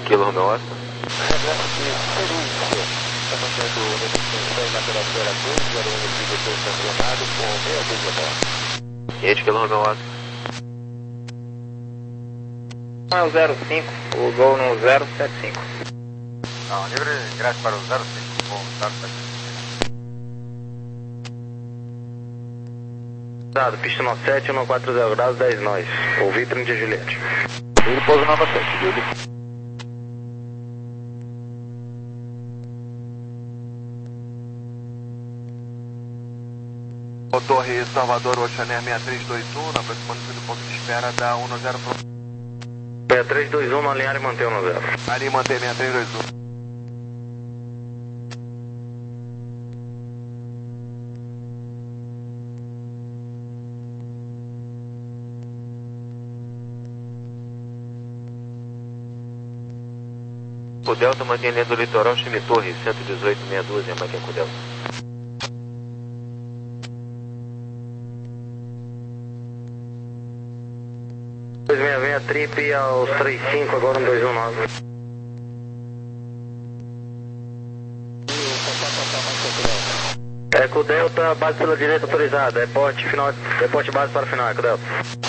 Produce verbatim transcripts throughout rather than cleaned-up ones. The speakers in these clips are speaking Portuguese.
Kilo Romeo Oscar. Quente, Kilo Romeo Oscar. É o zero cinco, o gol no zero sete cinco. Não, livre ingresso para o zero cinco, voo zero sete cinco. Dado, pista nove sete, um quatro zero graus, dez nós. Ouvi trinta de Juliette. Ele pouso nove sete, Júlio. Torre Salvador, Oceaner seis três dois um, na aproximação do ponto de espera da um zero. seis três dois um, no alinhar e manter um zero. Ali mantém seis três dois um. O Delta mantém linha do litoral, Chime Torre, cento e dezoito, meia dúzia, mantém com o Delta. dois seis seis, trip aos três cinco, agora um dois um nove. É com o Delta, base pela direita autorizada, é porte, final, é porte base para final, é com o Delta.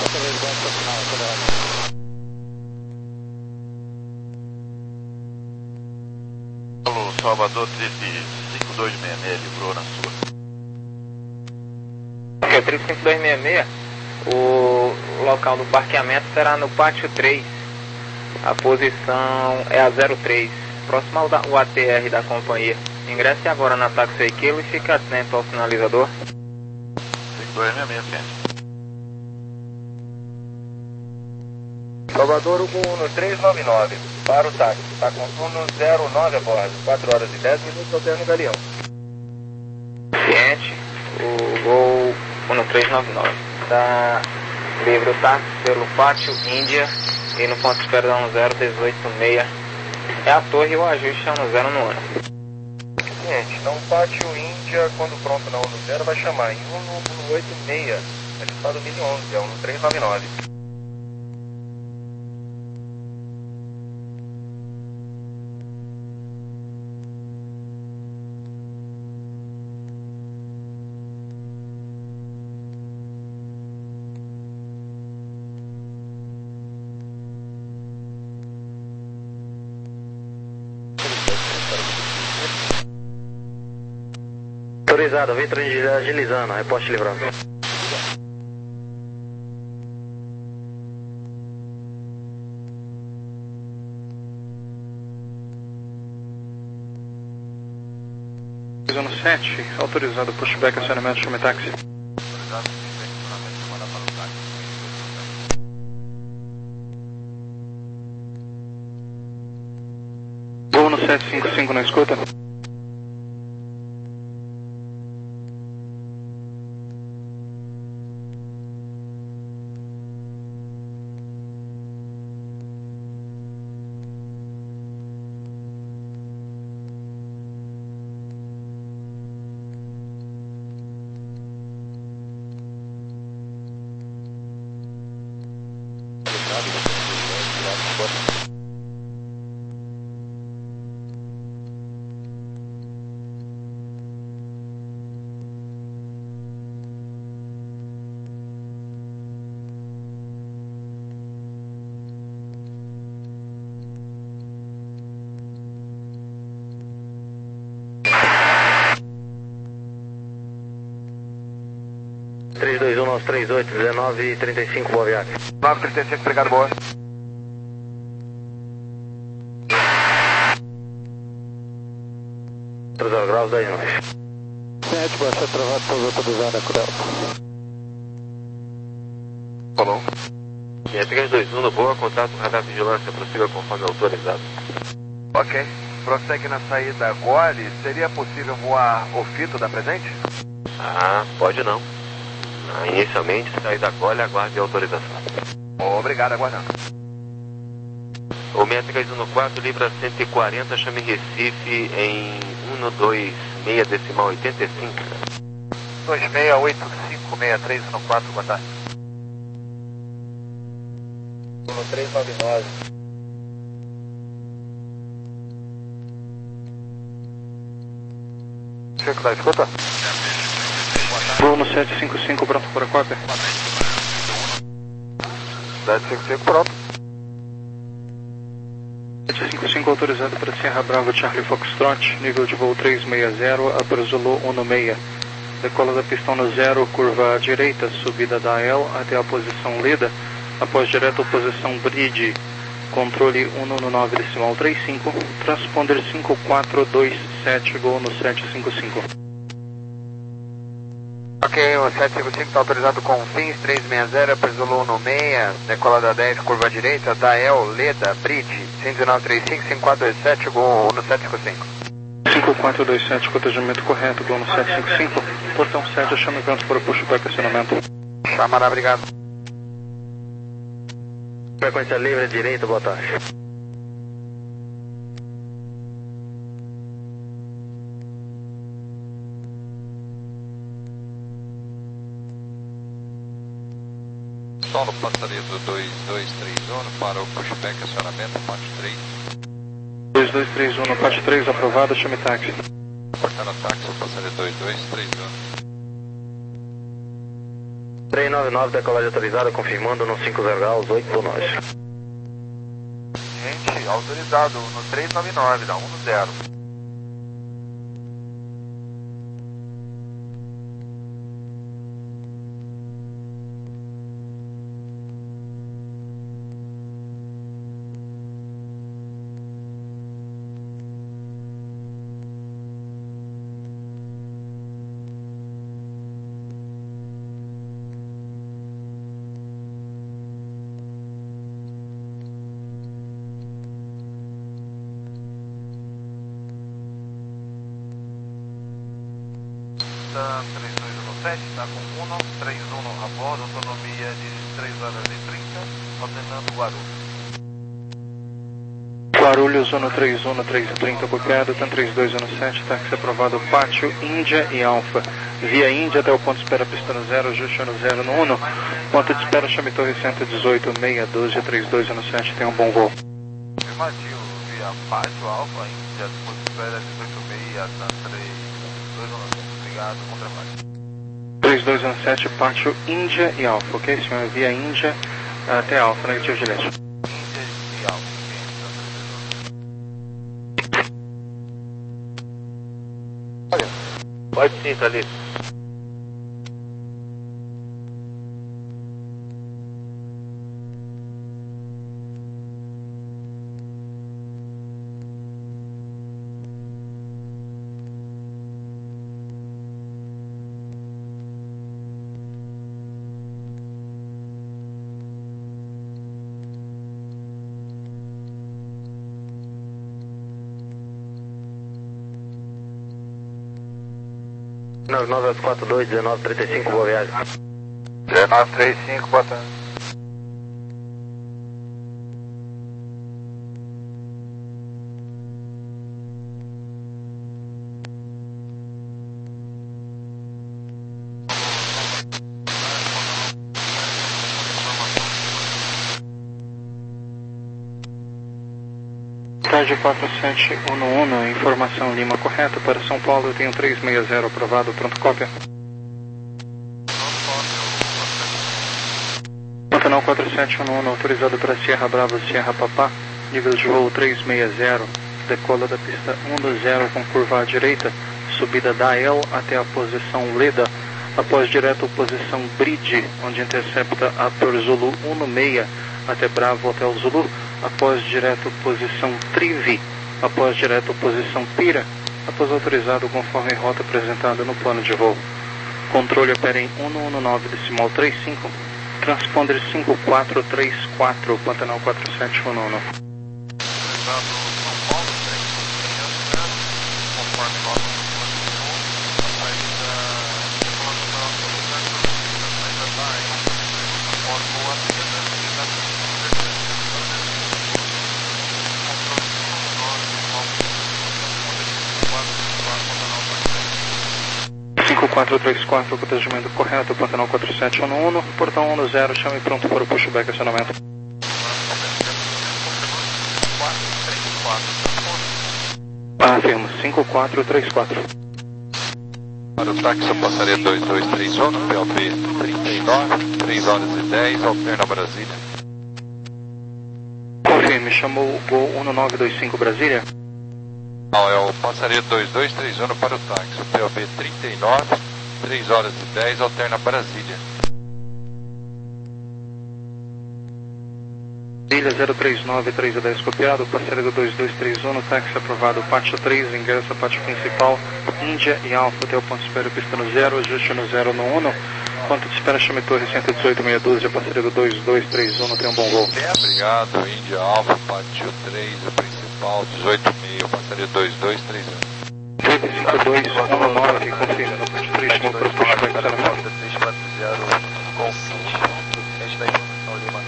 Salvador, trip cinco dois seis seis, livrou na sua. Ok, o trip cinco dois seis seis, o local do parqueamento será no pátio três. A posição é a zero três, próximo ao da, o A T R da companhia. Ingresse agora na táxi Equilo e fique atento ao sinalizador. cinco dois seis seis, gente. Salvador, o Uno três nove nove, para o táxi, está com turno zero nove a bordo, quatro horas e dez minutos ao terno Galeão. Ciente, o Gol Uno três nove nove, está livre o táxi pelo pátio Índia e no ponto de espera da um zero dezoito seis, é a torre e o ajuste é um zero no ano. Ciente, então pátio Índia, quando pronto na um zero, vai chamar em um oito seis, é estado mil e onze, é um três nove nove. Autorizado, Vitor agilizando, reposte livrando. Zona sete, autorizado pushback, acionamento, chame táxi. Voo no sete cinco cinco na escuta. três dois um, nove três oito, dezenove e trinta e cinco, boa viagem. nove trinta e cinco, obrigado, boa. zero graus, dez nós. sete, baixa travado, pouso autorizado, é Delta. Falou. E três dois um no boa, contato radar vigilância, prossiga conforme autorizado. Ok. Prossegue na saída Gole, seria possível voar o fito da presente? Ah, pode não. Ah, inicialmente, sair da Gole, aguarde a autorização. Obrigado, aguardando. O seis três um no quatro, Libra cento e quarenta, chame Recife em um dois seis decimal oitenta e cinco. dois seis oito cinco seis três um quatro, boa tarde. um três nove nove. cinco da escuta. Voo no sete cinco cinco, pronto para cópia. sete cinco cinco, pronto. sete cinco cinco autorizado para Sierra Bravo Charlie Foxtrot, nível de voo três seis zero, Upper Zulu um seis. Decola da pista um zero, curva à direita, subida da L até a posição Leda, após direto posição Bridge, controle um nove decimal trinta e cinco, transponder cinco quatro dois sete, gol no sete cinco cinco. Ok, o sete cinco cinco está autorizado com fins três seis zero, Upper Zulu um seis, decola da dez, curva à direita, da L, Leda, Bridge, um nove trinta e cinco, cinco quatro dois sete, gol no sete cinco cinco. cinco quatro dois sete, cotejamento correto, gol no sete cinco cinco, portão sete, chame pronto para o pushback acionamento. Chamará, obrigado. Frequência livre, direito, boa tarde. Solo passaria do dois dois três um para o pushback acionamento, parte três. dois dois três um no parte três, aprovado, chame táxi. Portando táxi, passaria dois dois três um. três nove nove, decolagem autorizada, confirmando no cinco zero graus, oito por nós. Gente, autorizado no três nove nove, da um zero. três dois um sete, está com um três um a bordo, autonomia de três horas e trinta, ordenando Guarulhos. Guarulhos, zona três um, três trinta, copiado, TAM três dois um sete, táxi aprovado, Pátio, Índia e Alfa. Via Índia até o ponto de espera, pista no zero, ajuste no zero no um. Ponto de espera, chame Torre cento e dezoito, seis um dois, três dois um sete, tenha um bom voo. Afirmativo, via Pátio, Alfa, Índia, ponto de espera, dezoito seis, TAM três dois um sete. Obrigado, contraparte. três dois um sete, Pátio, Índia e Alfa, ok, senhor? Via Índia até Alfa, negativo de leste. Índia e Alfa, Olha, pode sim, Thalys. nove nove quatro dois, dezenove trinta e cinco, boa viagem. dezenove trinta e cinco, boa tarde. Tarde quatro sete um um, informação Lima correta para São Paulo, eu tenho três seis zero aprovado, pronto cópia. Pantanal quatro sete um um, autorizado para Sierra Bravo, Sierra Papá, nível de voo três seis zero, decola da pista um zero com curva à direita, subida da L até a posição Leda, após direto posição Bridge, onde intercepta a Upper Zulu um seis até Bravo Hotel Zulu, após direto posição Trivi, após direto posição Pira, após autorizado conforme rota apresentada no plano de voo. Controle opera em um nove decimal trinta e cinco, transponder cinco quatro três quatro, Pantanal quatro sete um um. São Paulo, conforme rota do plano de voo, a saída de plano da após boa cinco quatro três quatro, protegimento correto, Pantanal quatro sete um um, portão um zero, chame pronto para o pushback acionamento. Afirmo, cinco quatro três quatro. Para o táxi, eu passaria dois dois três um, P O B trinta e nove, três horas e dez, alterna Brasília. Confirme, chamou o Gol um nove dois cinco Brasília? Não, eu passaria dois dois três um para o táxi, P O B trinta e nove, três horas e dez, alterna Brasília. Ilha zero três nove três dez copiado, passaria do dois dois três um, táxi aprovado, pátio três, ingresso pátio principal, Índia e Alfa, até o ponto de espera, pista no zero, ajuste no zero no um, ponto de espera, chame Torre cento e dezoito, meia dúzia, passaria do dois dois três um, tem um bom voo. Obrigado, Índia Alfa, pátio três, o principal, dezoito e meio, passaria dois dois três um. três cinco dois um nove, confirma, no pátio três, chamou para o pushback, está na frente. três quatro zero, com suficiente da informação Lima.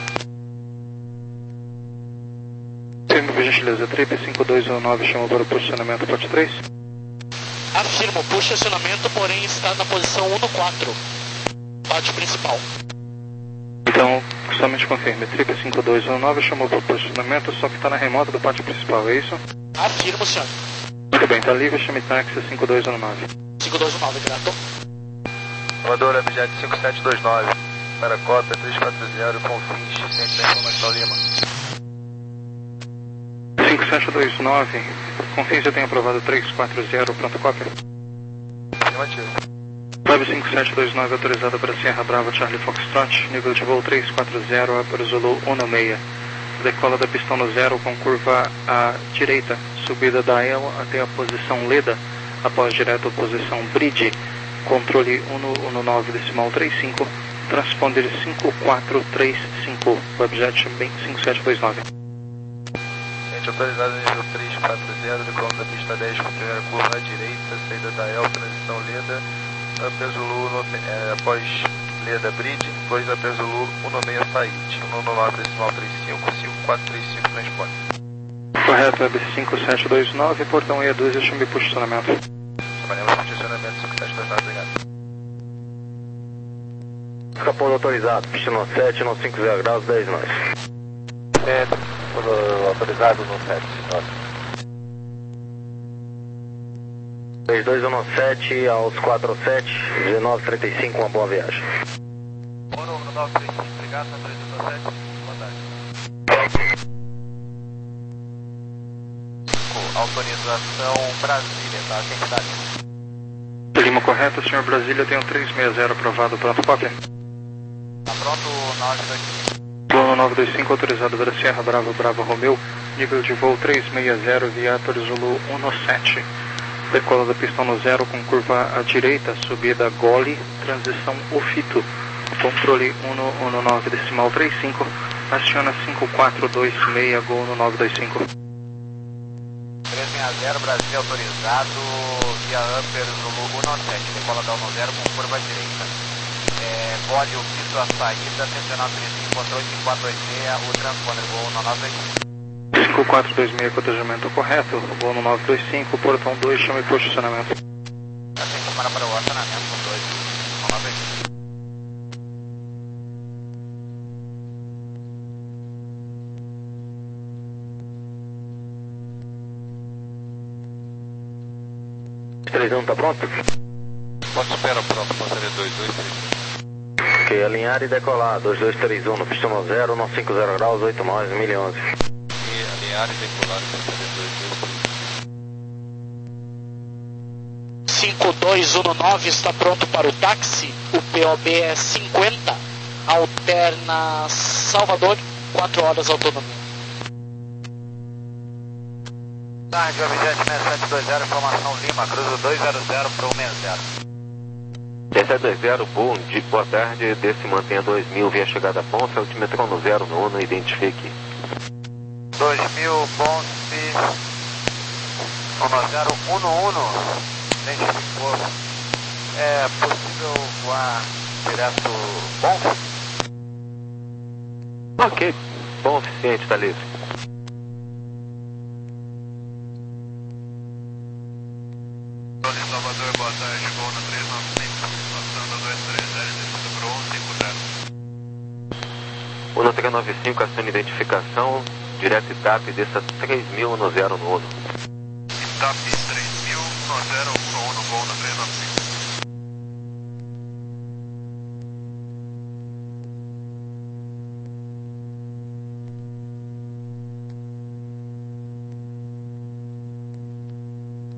Firme, por gentileza, três cinco dois um nove, chamou para o posicionamento, pátio três. Afirmo, posicionamento, porém está na posição um no quatro. Pátio principal. Então, somente confirme, três cinco dois um nove, chamou para o posicionamento, só que está na remota do pátio principal, é isso? Afirmo, senhor. Muito bem, está livre, chame táxi cinco dois um nove. cinco dois um nove, grato. Amador, Abjet cinco sete dois nove, para cota três quatro zero, com fins, ciente da informação Lima. cinco sete dois nove, confins eu tenho aprovado três quatro zero, pronto cópia. Afirmativo. Web cinco sete dois nove autorizado para Sierra Bravo Charlie Foxtrot, nível de voo três quatro zero, Zulu um seis. Decola da pistão no zero com curva à direita, subida da E L até a posição Leda, após direto posição Bridge, controle um nove decimal trinta e cinco, transponder cinco quatro três cinco, Webjet cinco sete dois nove. Ciente autorizado nível três quatro zero, decolando da pista dez com primeira curva à direita, saída da E L, transição Leda, Upper Zulu, é, após Leda Bridge, depois Upper Zulu um seis Said, um nove decimal trinta e cinco, cinco quatro três cinco transpone. Correto, Web cinco sete dois nove, portão E dois, chame posicionamento. Trabalhamos no posicionamento cinco sete dois nove, obrigado. Escapou autorizado, pista no sete, no cinco zero graus, dez nós. Certo, autorizado no sete, nossa. três dois um sete aos quatro sete, dezenove trinta e cinco, uma boa viagem. Moro um nove três cinco, obrigado, três um sete, boa tarde. Autorização Brasília, tá? Quem que dá? Lima correto, senhor Brasília, tenho três seis zero aprovado, pronto cópia. Tá pronto, nove dois cinco. Plano nove dois cinco autorizado para Sierra Bravo Bravo Romeu, nível de voo três seis zero, Viator Zulu um sete. Decola da pistão no zero com curva à direita, subida Gole, transição Ofito, controle um nove decimal trinta e cinco, aciona cinco quatro dois seis, Gol no nove dois cinco. três seis zero, Brasil autorizado, via Upper Zulu um sete, decola da um zero com curva à direita. É, Gole Ofito a saída, tensional trinta e cinco, controle cinco quatro dois seis, o transponder Gol no nove dois cinco. cinco quatro dois seis, cotejamento correto, voo no nove dois cinco, portão dois, chame posicionamento. Assim que para para o acionamento com dois, no nove dois cinco. três um tá pronto? Pode espera pronto, passaria dois dois três. Ok, alinhar e decolar, dois dois três um no pistão no zero, no cinco zero graus, oito nove, mil e onze. Alinhar e decolar, passaria dois dois três. cinco dois um nove está pronto para o táxi. O P O B é cinquenta. Alterna Salvador, quatro horas autonomia. Tarde, Objet seis sete dois zero, informação Lima, cruzo dois zero zero para o seis zero. seis sete dois zero, bom dia, boa tarde, desse mantenha dois mil, via chegada a Ponce, altimetrão no zero no Uno, identifique. dois mil, Ponce, um zero um um, identificou. É possível voar direto Ponce? Ok, bom o suficiente, tá livre. Salvador, boa tarde, voo na três nove cinco, passando dois três zero, descendo para um cinco zero. Uno três nove cinco, aciona identificação, direto I T A P, desça três mil no zero no Uno. I T A P três mil, no zero no Uno, voo na três nove cinco.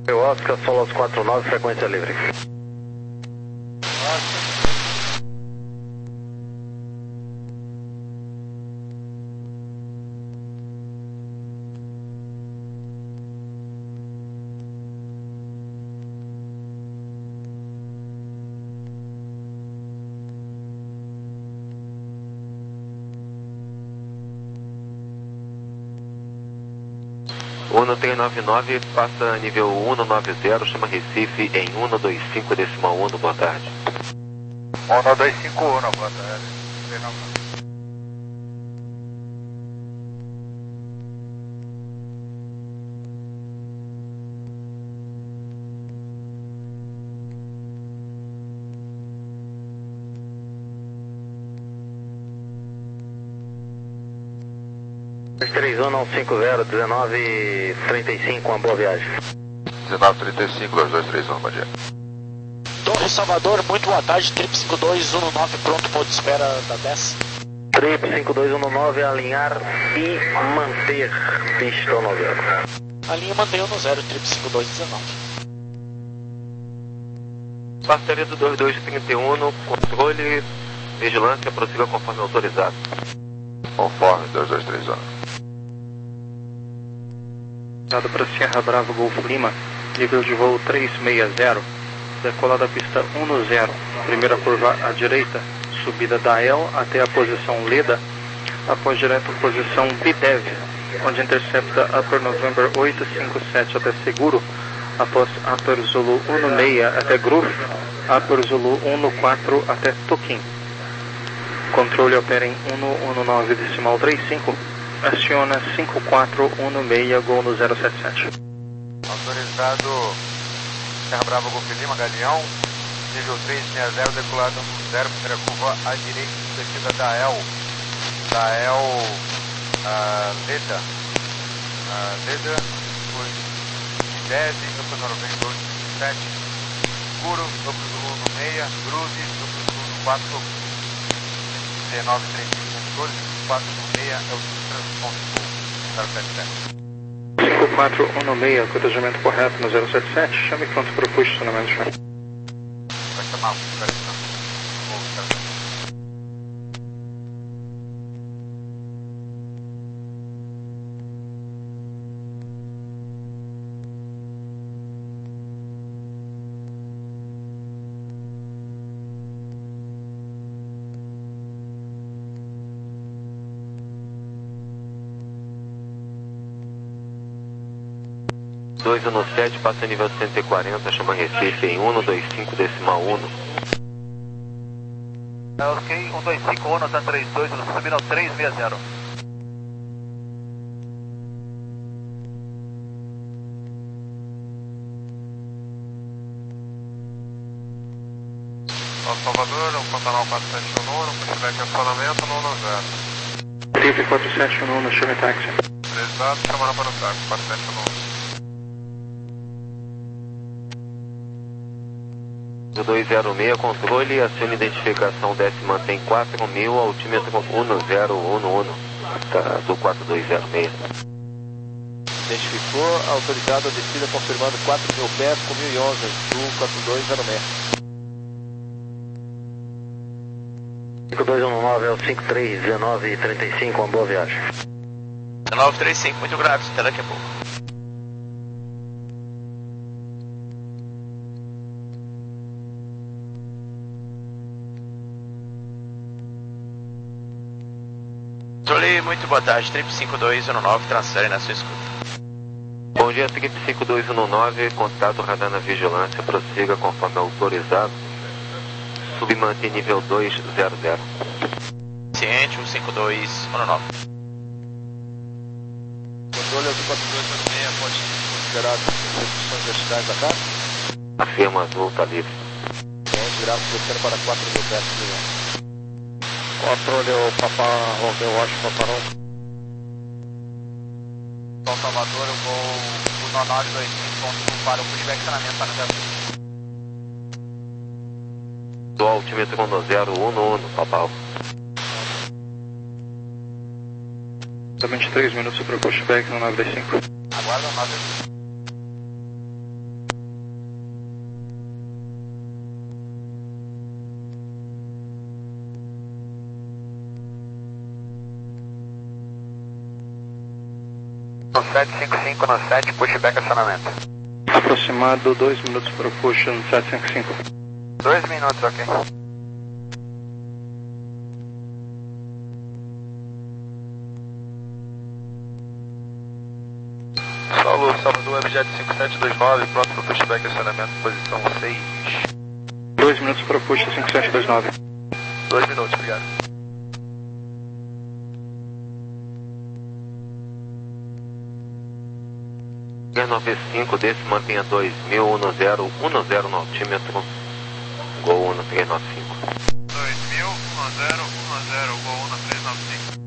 Oscar, Solos quatro nove, frequência livre. Uno três nove nove, passa nível cento e noventa, chama Recife em cento e vinte e cinco decimal um, boa tarde. cento e vinte e cinco, boa tarde. três um cinco zero, dezenove trinta e cinco, uma boa viagem. dezenove trinta e cinco, dois dois três um, bom dia. Torre Salvador, muito boa tarde, Trip cinco dois um nove, pronto, ponto de espera da dez. Trip cinco dois um nove, alinhar e manter pista no zero. Alinha e mantenha no zero, Trip cinco dois um nove. Parceria do dois dois trinta e um, controle, vigilância, prossiga conforme autorizado. Conforme dois dois três um. Dado para Sierra Bravo Golf Lima, nível de voo trezentos e sessenta, decola da pista dez, primeira curva à direita, subida da E L até a posição Leda, após direto posição B D E V, onde intercepta Upper November oito cinco sete até Seguro, após Upper Zulu dezesseis até Groove, Upper Zulu quatorze até Toquim. Controle opera em cento e dezenove decimal trinta e cinco, aciona cinco quatro um seis, gol no zero sete sete. Autorizado Serra Brava Golf Lima, Galeão, nível trezentos e sessenta, decolado no zero, primeira curva à direita, descida da E L, da E L, uh, Leda, uh, Leda, depois dez, Upper November oito cinco sete, Seguro, Upper Zulu seis, Groove, Upper Zulu quatro, dezenove trinta e cinco, controle, cinco quatro um seis, é o transpondor zero sete sete. cinco quatro um seis, cotejamento correto no zero sete sete, chame pronto para o posicionamento. Vai chamar, espera aí. dois um sete, passa nível cento e quarenta, chama Recife em cento e vinte e cinco decimal um. Ok, cento e vinte e cinco, Ono, tá trinta e dois, subindo ao trezentos e sessenta. Salvador, o Pantanal quatro sete um um, pushback acionamento no um zero. Trip quatro sete um um, chame táxi. Prezado, chamando para o táxi, quatro sete um um. dois zero seis, controle, aciona identificação, desce, mantém quatro mil, altímetro um zero um um, tá, do quatro dois zero seis. Identificou, autorizado a descida, confirmando quatro mil pés com mil e onze, do quatro dois zero seis. cinco dois um nove é o cinco três dezenove trinta e cinco, uma boa viagem. dezenove trinta e cinco, muito grave, até daqui a pouco. Controle, muito boa tarde, Trip cinco dois um nove, transfere na sua escuta. Bom dia, Trip cinco dois um nove, contato radar na vigilância, prossiga conforme autorizado, submantém nível dois zero zero. Ciente, um cinco dois um nove. Controle azul quatro dois zero seis, pode ser considerado execuções verticais da casa? Afirma azul, tá livre. Ciente, gráfico descendo para quatro mil pés por milhão. Controle o Papa Romeu, Washington Paparão. São Salvador, eu vou o Nonório dois cinco para o pushback acionamento para no zero. Do altímetro um zero um um, Papal. Somente três minutos para o pushback no nove dois cinco. Aguarda o nove. No sete cinco cinco no sete, pushback acionamento. Aproximado dois minutos para o push no sete cinco cinco. Dois minutos, ok. Solo, Salvador, objeto cinco sete dois nove, pronto para o pushback acionamento, posição seis. Dois minutos para o push cinco sete dois nove. Dois minutos, obrigado. nove cinco desse mantenha dois mil, dez, dez no altímetro, Gol um três nove cinco. dois mil, dez, dez, Gol um três nove cinco.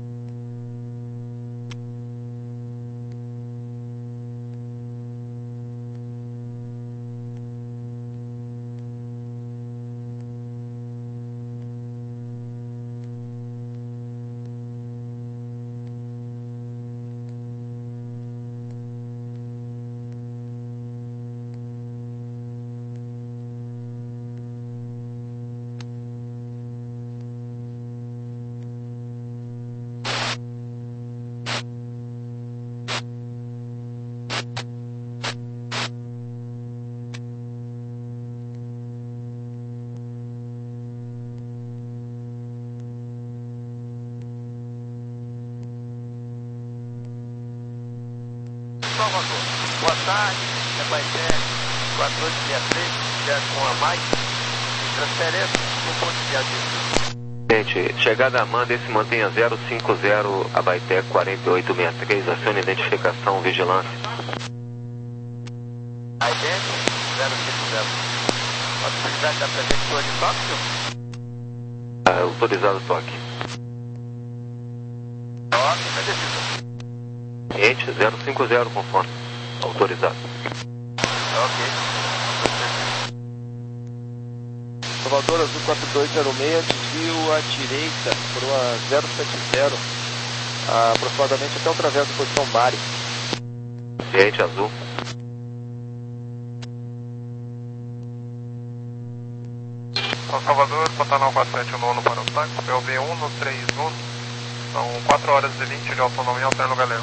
Salvador, boa tarde, é Baité quatro oito seis três, já com a mais, e transferência no ponto de viagem. Gente, chegada a Amanda, esse mantenha zero cinco zero, Abaité quarenta e oito sessenta e três, acione identificação, vigilância. Identity zero cinco zero. Possibilidade da prefeitura de Tóquio? Ah, autorizado toque. Toque, vai decisão. Gente, zero cinco zero, conforme. Autorizado. Ok. Salvador Azul quatro dois zero seis, desvio à direita por uma zero sete zero, aproximadamente até o travesso da posição Bari. Gente, azul. São Salvador, Pantanal quatro sete um para o táxi, P O B um no três um, são quatro horas e vinte de autonomia, alterno Galeão.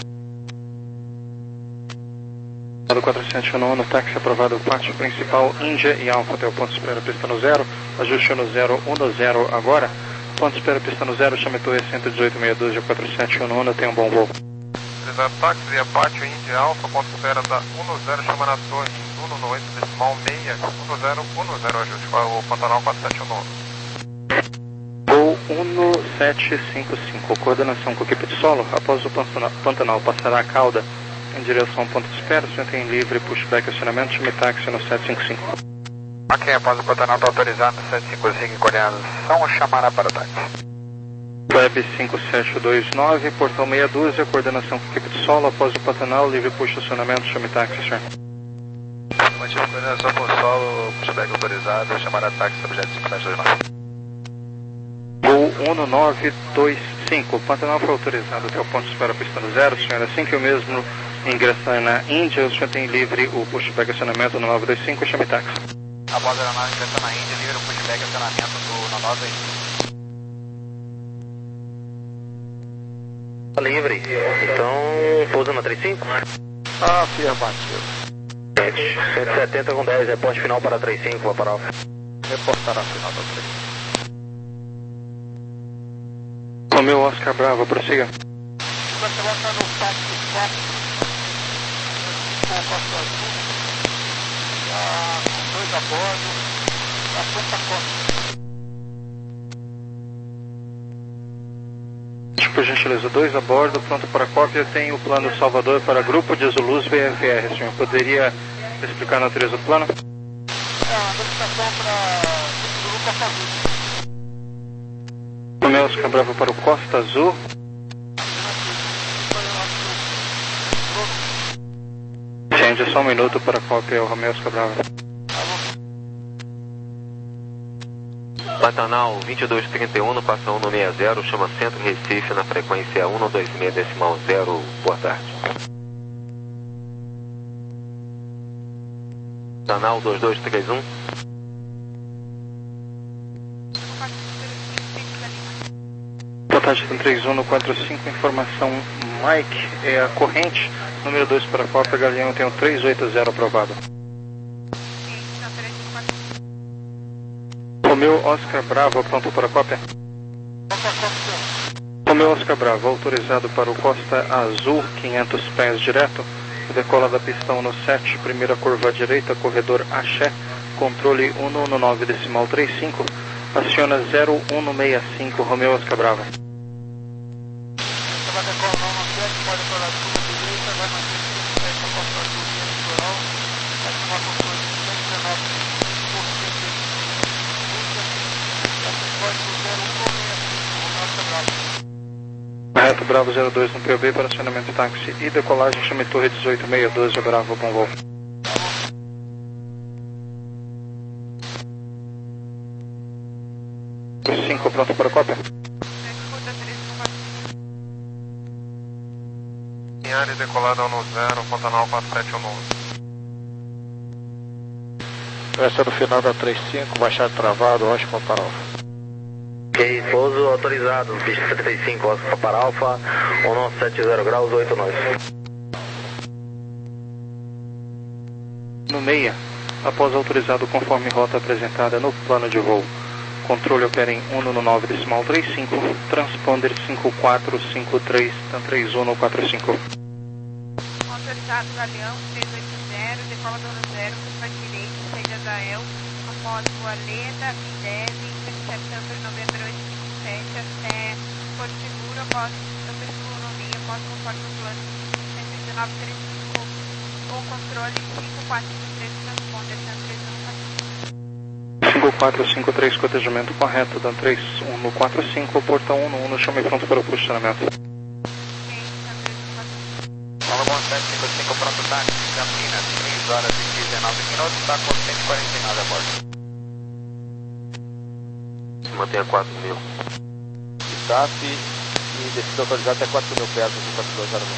quatro sete um no táxi aprovado, pátio principal, Índia e Alfa até o ponto de espera, pista no zero, ajuste no zero um no zero agora, ponto de espera, pista no zero, chame Torre cento e dezoito sessenta e dois, quatro sete um no, tenha um bom voo. Autorizado táxi, via pátio, Índia e Alfa, ponto de espera da um no zero, chama na torre, um no oito, decimal seis, um no zero, um no zero, ajuste para o Pantanal quatro sete um. Gol um sete cinco cinco, coordenação com equipe de solo, após o Pantanal, Pantanal passará a cauda em direção ao ponto de espera, se tem livre, pushback, acionamento, chame táxi no sete cinco cinco. Ok, após o Pantanal está autorizado no sete cinco cinco em coordenação, chamará para o táxi. Web cinco sete dois nove, portão meia dúzia, coordenação com equipe de solo, após o Pantanal, livre, push, acionamento, chame táxi, senhor. Mantive coordenação com solo, pushback autorizado, chamará táxi, objeto cinco sete dois nove. Gol um nove dois cinco, o Pantanal foi autorizado até o ponto de espera, pista no zero, senhor, assim que eu mesmo ingressar na Índia, o senhor tem livre o pushback acionamento no nove dois cinco, chame táxi. Após a aeronave ingressar na Índia, livre o pushback acionamento do no nove dois cinco. Tá livre, então pousa na trinta e cinco? Afirmativo. cento e setenta com dez, reporte final para trinta e cinco, vá para Alfa. Reportará final da trinta e cinco. Romeu Oscar Bravo, prossiga. Vai colocar no táxi quatro, com o Costa Azul, com dois a bordo, a Santa Costa. Por gentileza, dois a bordo, pronto para cópia, tem o plano Salvador para grupo de Zulus V F R, senhor. Poderia explicar a natureza do plano? É, a notificação para o Grupo Costa Azul. Romeu Oscar Bravo para o Costa Azul. Change, só um minuto para a cópia, o Romeu Oscar Bravo. Pantanal vinte e dois trinta e um, passa um no sessenta, chama Centro Recife na frequência um no dois seis decimal zero, boa tarde. Pantanal dois dois três um. Boa tarde, três um no quatro cinco, informação Mike é a corrente, número dois para a cópia, Galeão tem o trezentos e oitenta aprovado. Romeu Oscar Bravo, pronto para a cópia. Romeu Oscar Bravo, autorizado para o Costa Azul, quinhentos pés direto, decola da pista um no sete, primeira curva à direita, corredor Axé, controle um no nove decimal trinta e cinco, aciona zero um no sessenta e cinco, Romeu Oscar Bravo. Correto, Bravo zero dois no P O B para acionamento táxi e decolagem, chame Torre dezoito seiscentos e doze, Bravo, bom voo. cinco, pronto para a cópia. Inhane decolada um no zero, Pantanal quatro sete um nove. Essa é no final da trinta e cinco, baixado travado, Oscar Pantanal. Ok, pouso autorizado, pista trinta e cinco, Oscar para Alfa, um nove sete zero graus, oito nós. No meia, após autorizado conforme rota apresentada no plano de voo, controle opera em um no nove decimal trinta e cinco, transponder cinco quatro cinco três, três um quatro cinco. Autorizado Galeão trezentos e oitenta, decola dono zero, curva direita, saída da E L, após Aleda, Videve, September November oito cinco sete, até Porto Seguro, após Super Economia, após conforme o plano cento e dezenove trinta e cinco, ou controle cinco quatro cinco três, transponder três um quatro cinco. cinco quatro cinco três, cotejamento correto, Dan três um quatro cinco, porta um no um, chame pronto para o posicionamento. Fala bom, sete cinco cinco, pronto táxi, Campinas, três horas e dezenove minutos, está com cento e quarenta e nove a bordo. Mantenha quatro mil. S A F e descida autorizada até quatro mil pés, do quatro dois zero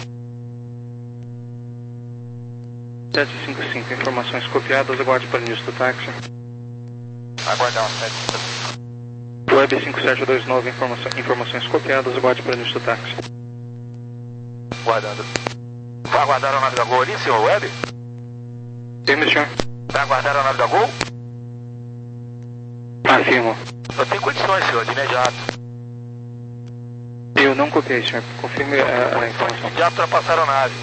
um. sete cinco cinco, informações copiadas, aguarde para início do táxi. Aguardar um sete cinco cinco. Web cinco sete dois nove, informação, informações copiadas, aguarde para início do táxi. Guardando. Vai aguardar a nave da Gol ali, senhor Web? Sim, senhor. Vai aguardar a nave da Gol? Afirmo. Eu tenho condições, senhor, de imediato. Eu não copiei, senhor. Confirme a, a informação. Já ultrapassaram a nave.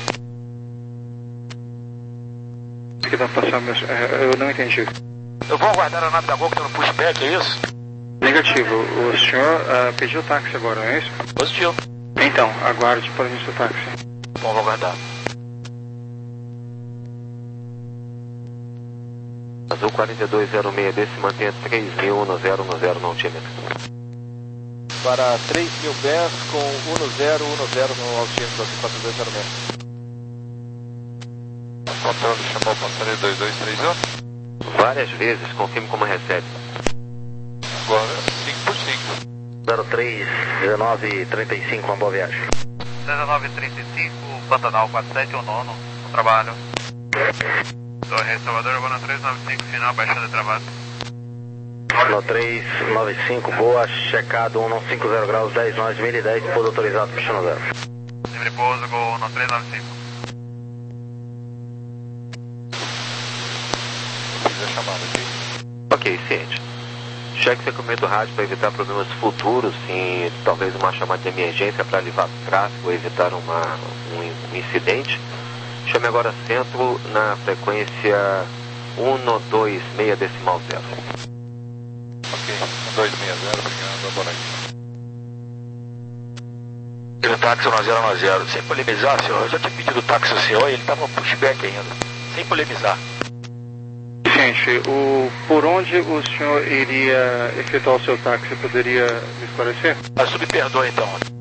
Que dá pra passar meus... Eu não entendi. Eu vou aguardar a nave da Gol que está no pushback, é isso? Negativo. O senhor uh, pediu táxi agora, não é isso? Positivo. Então, aguarde para o início do táxi. Bom, vou aguardar. Azul quatro dois zero seis, desse mantenha três mil no zero no zero no altímetro. Para três mil pés com um no zero, um no zero no altímetro, Azul quatro dois zero seis. Controle chamou o passageiro dois dois três um. Várias vezes, confirme como recebe. Agora cinco por cinco. zero três dezenove trinta e cinco, uma boa viagem. dezenove trinta e cinco, Pantanal quatro sete um nove, no trabalho. Torre Salvador, agora na trezentos e noventa e cinco, final, baixando de travado. No trezentos e noventa e cinco, boa, checado um cinco zero graus, dez nós, mil e dez, pouso autorizado, pista no zero. Livre pouso, Gol no trezentos e noventa e cinco. Fiz a chamada aqui. Ok, ciente. Cheque seu equipamento do rádio para evitar problemas futuros, sim, talvez uma chamada de emergência para aliviar o tráfego ou evitar uma, um, um incidente. Chame agora centro na frequência um dois seis decimal zero. Ok, um dois seis zero, obrigado, boa noite. Ele táxi um zero um zero, sem polemizar, senhor. Eu já tinha pedido o táxi ao senhor e ele estava no pushback ainda. Sem polemizar. Gente, o, por onde o senhor iria efetuar o seu táxi, poderia me esclarecer? Ah, me perdoa então.